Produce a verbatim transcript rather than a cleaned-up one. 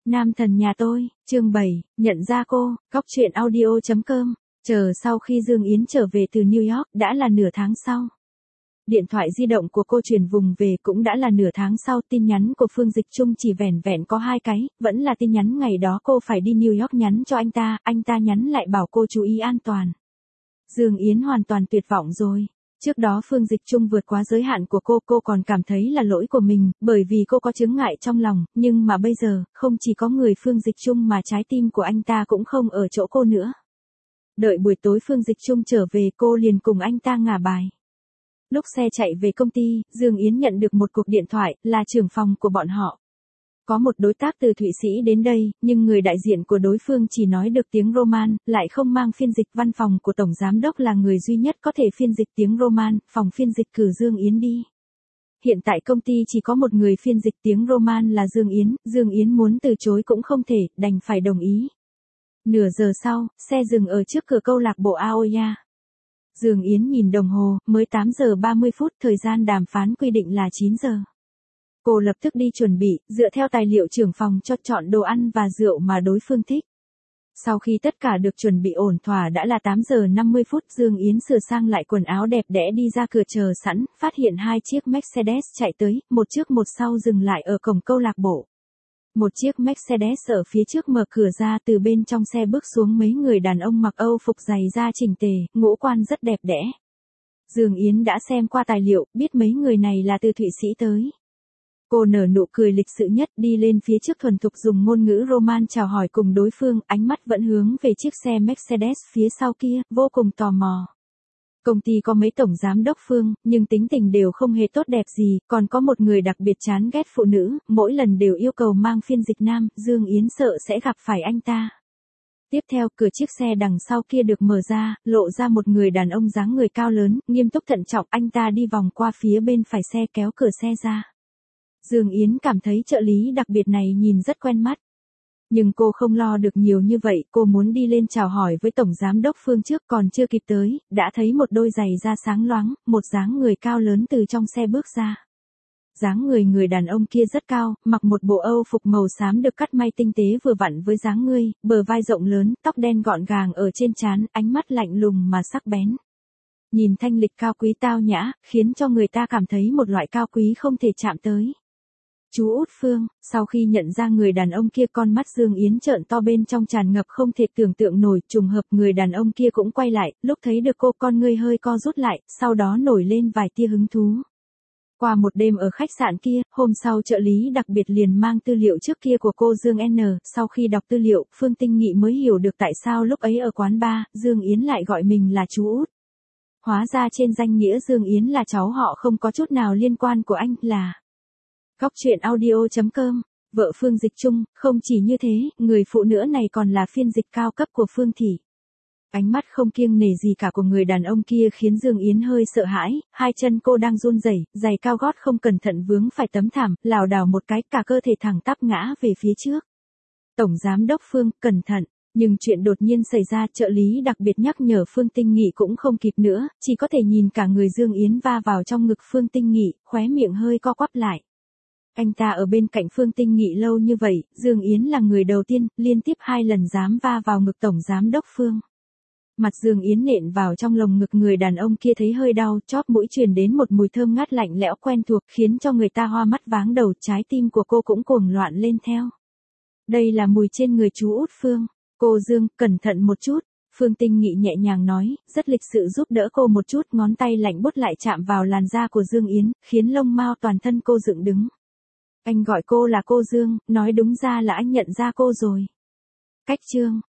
Nam thần nhà tôi, chương bảy, nhận ra cô, góc truyện audio chấm com. Chờ sau khi Dương Yến trở về từ New York đã là nửa tháng sau. Điện thoại di động của cô chuyển vùng về cũng đã là nửa tháng sau. Tin nhắn của Phương Dịch Trung chỉ vẻn vẹn có hai cái, vẫn là tin nhắn ngày đó cô phải đi New York nhắn cho anh ta, anh ta nhắn lại bảo cô chú ý an toàn. Dương Yến hoàn toàn tuyệt vọng rồi. Trước đó Phương Dịch Trung vượt quá giới hạn của cô, cô còn cảm thấy là lỗi của mình, bởi vì cô có chướng ngại trong lòng, nhưng mà bây giờ, không chỉ có người Phương Dịch Trung mà trái tim của anh ta cũng không ở chỗ cô nữa. Đợi buổi tối Phương Dịch Trung trở về cô liền cùng anh ta ngả bài. Lúc xe chạy về công ty, Dương Yến nhận được một cuộc điện thoại, là trưởng phòng của bọn họ. Có một đối tác từ Thụy Sĩ đến đây, nhưng người đại diện của đối phương chỉ nói được tiếng Roman, lại không mang phiên dịch. Văn phòng của Tổng Giám đốc là người duy nhất có thể phiên dịch tiếng Roman, phòng phiên dịch cử Dương Yến đi. Hiện tại công ty chỉ có một người phiên dịch tiếng Roman là Dương Yến, Dương Yến muốn từ chối cũng không thể, đành phải đồng ý. Nửa giờ sau, xe dừng ở trước cửa câu lạc bộ Aoya. Dương Yến nhìn đồng hồ, mới tám giờ ba mươi phút, thời gian đàm phán quy định là chín giờ. Cô lập tức đi chuẩn bị, dựa theo tài liệu trưởng phòng cho chọn đồ ăn và rượu mà đối phương thích. Sau khi tất cả được chuẩn bị ổn thỏa đã là tám giờ năm mươi phút, Dương Yến sửa sang lại quần áo đẹp đẽ đi ra cửa chờ sẵn, phát hiện hai chiếc Mercedes chạy tới, một trước một sau dừng lại ở cổng câu lạc bộ. Một chiếc Mercedes ở phía trước mở cửa ra, từ bên trong xe bước xuống mấy người đàn ông mặc Âu phục giày da chỉnh tề, ngũ quan rất đẹp đẽ. Dương Yến đã xem qua tài liệu, biết mấy người này là từ Thụy Sĩ tới. Cô nở nụ cười lịch sự nhất, đi lên phía trước thuần thục dùng ngôn ngữ Roman chào hỏi cùng đối phương, ánh mắt vẫn hướng về chiếc xe Mercedes phía sau kia, vô cùng tò mò. Công ty có mấy tổng giám đốc Phương, nhưng tính tình đều không hề tốt đẹp gì, còn có một người đặc biệt chán ghét phụ nữ, mỗi lần đều yêu cầu mang phiên dịch nam, Dương Yến sợ sẽ gặp phải anh ta. Tiếp theo, cửa chiếc xe đằng sau kia được mở ra, lộ ra một người đàn ông dáng người cao lớn, nghiêm túc thận trọng, anh ta đi vòng qua phía bên phải xe kéo cửa xe ra. Dương Yến cảm thấy trợ lý đặc biệt này nhìn rất quen mắt. Nhưng cô không lo được nhiều như vậy, cô muốn đi lên chào hỏi với Tổng Giám đốc Phương trước, còn chưa kịp tới, đã thấy một đôi giày da sáng loáng, một dáng người cao lớn từ trong xe bước ra. Dáng người người đàn ông kia rất cao, mặc một bộ Âu phục màu xám được cắt may tinh tế vừa vặn với dáng người, bờ vai rộng lớn, tóc đen gọn gàng ở trên trán, ánh mắt lạnh lùng mà sắc bén. Nhìn thanh lịch cao quý tao nhã, khiến cho người ta cảm thấy một loại cao quý không thể chạm tới. Chú Út Phương, sau khi nhận ra người đàn ông kia, con mắt Dương Yến trợn to bên trong tràn ngập không thể tưởng tượng nổi, trùng hợp người đàn ông kia cũng quay lại, lúc thấy được cô con ngươi hơi co rút lại, sau đó nổi lên vài tia hứng thú. Qua một đêm ở khách sạn kia, hôm sau trợ lý đặc biệt liền mang tư liệu trước kia của cô Dương N, sau khi đọc tư liệu, Phương Tinh Nghị mới hiểu được tại sao lúc ấy ở quán bar, Dương Yến lại gọi mình là chú Út. Hóa ra trên danh nghĩa Dương Yến là cháu họ không có chút nào liên quan của anh, là góc truyện audio chấm com, vợ Phương Dịch Trung. Không chỉ như thế, người phụ nữ này còn là phiên dịch cao cấp của Phương Thị. Ánh mắt không kiêng nể gì cả của người đàn ông kia khiến Dương Yến hơi sợ hãi, hai chân cô đang run rẩy, giày cao gót không cẩn thận vướng phải tấm thảm, lảo đảo một cái, cả cơ thể thẳng tắp ngã về phía trước. Tổng Giám đốc Phương, cẩn thận. Nhưng chuyện đột nhiên xảy ra, trợ lý đặc biệt nhắc nhở Phương Tinh Nghị cũng không kịp nữa, chỉ có thể nhìn cả người Dương Yến va vào trong ngực Phương Tinh Nghị, khóe miệng hơi co quắp lại. Anh ta ở bên cạnh Phương Tinh Nghị lâu như vậy, Dương Yến là người đầu tiên, liên tiếp hai lần dám va vào ngực Tổng Giám đốc Phương. Mặt Dương Yến nện vào trong lồng ngực người đàn ông kia thấy hơi đau, chóp mũi truyền đến một mùi thơm ngát lạnh lẽo quen thuộc, khiến cho người ta hoa mắt váng đầu, trái tim của cô cũng cuồng loạn lên theo. Đây là mùi trên người chú Út Phương. Cô Dương, cẩn thận một chút. Phương Tinh Nghị nhẹ nhàng nói, rất lịch sự giúp đỡ cô một chút, ngón tay lạnh buốt lại chạm vào làn da của Dương Yến, khiến lông mao toàn thân cô dựng đứng. Anh gọi cô là cô Dương, nói đúng ra là anh nhận ra cô rồi. Cách chương.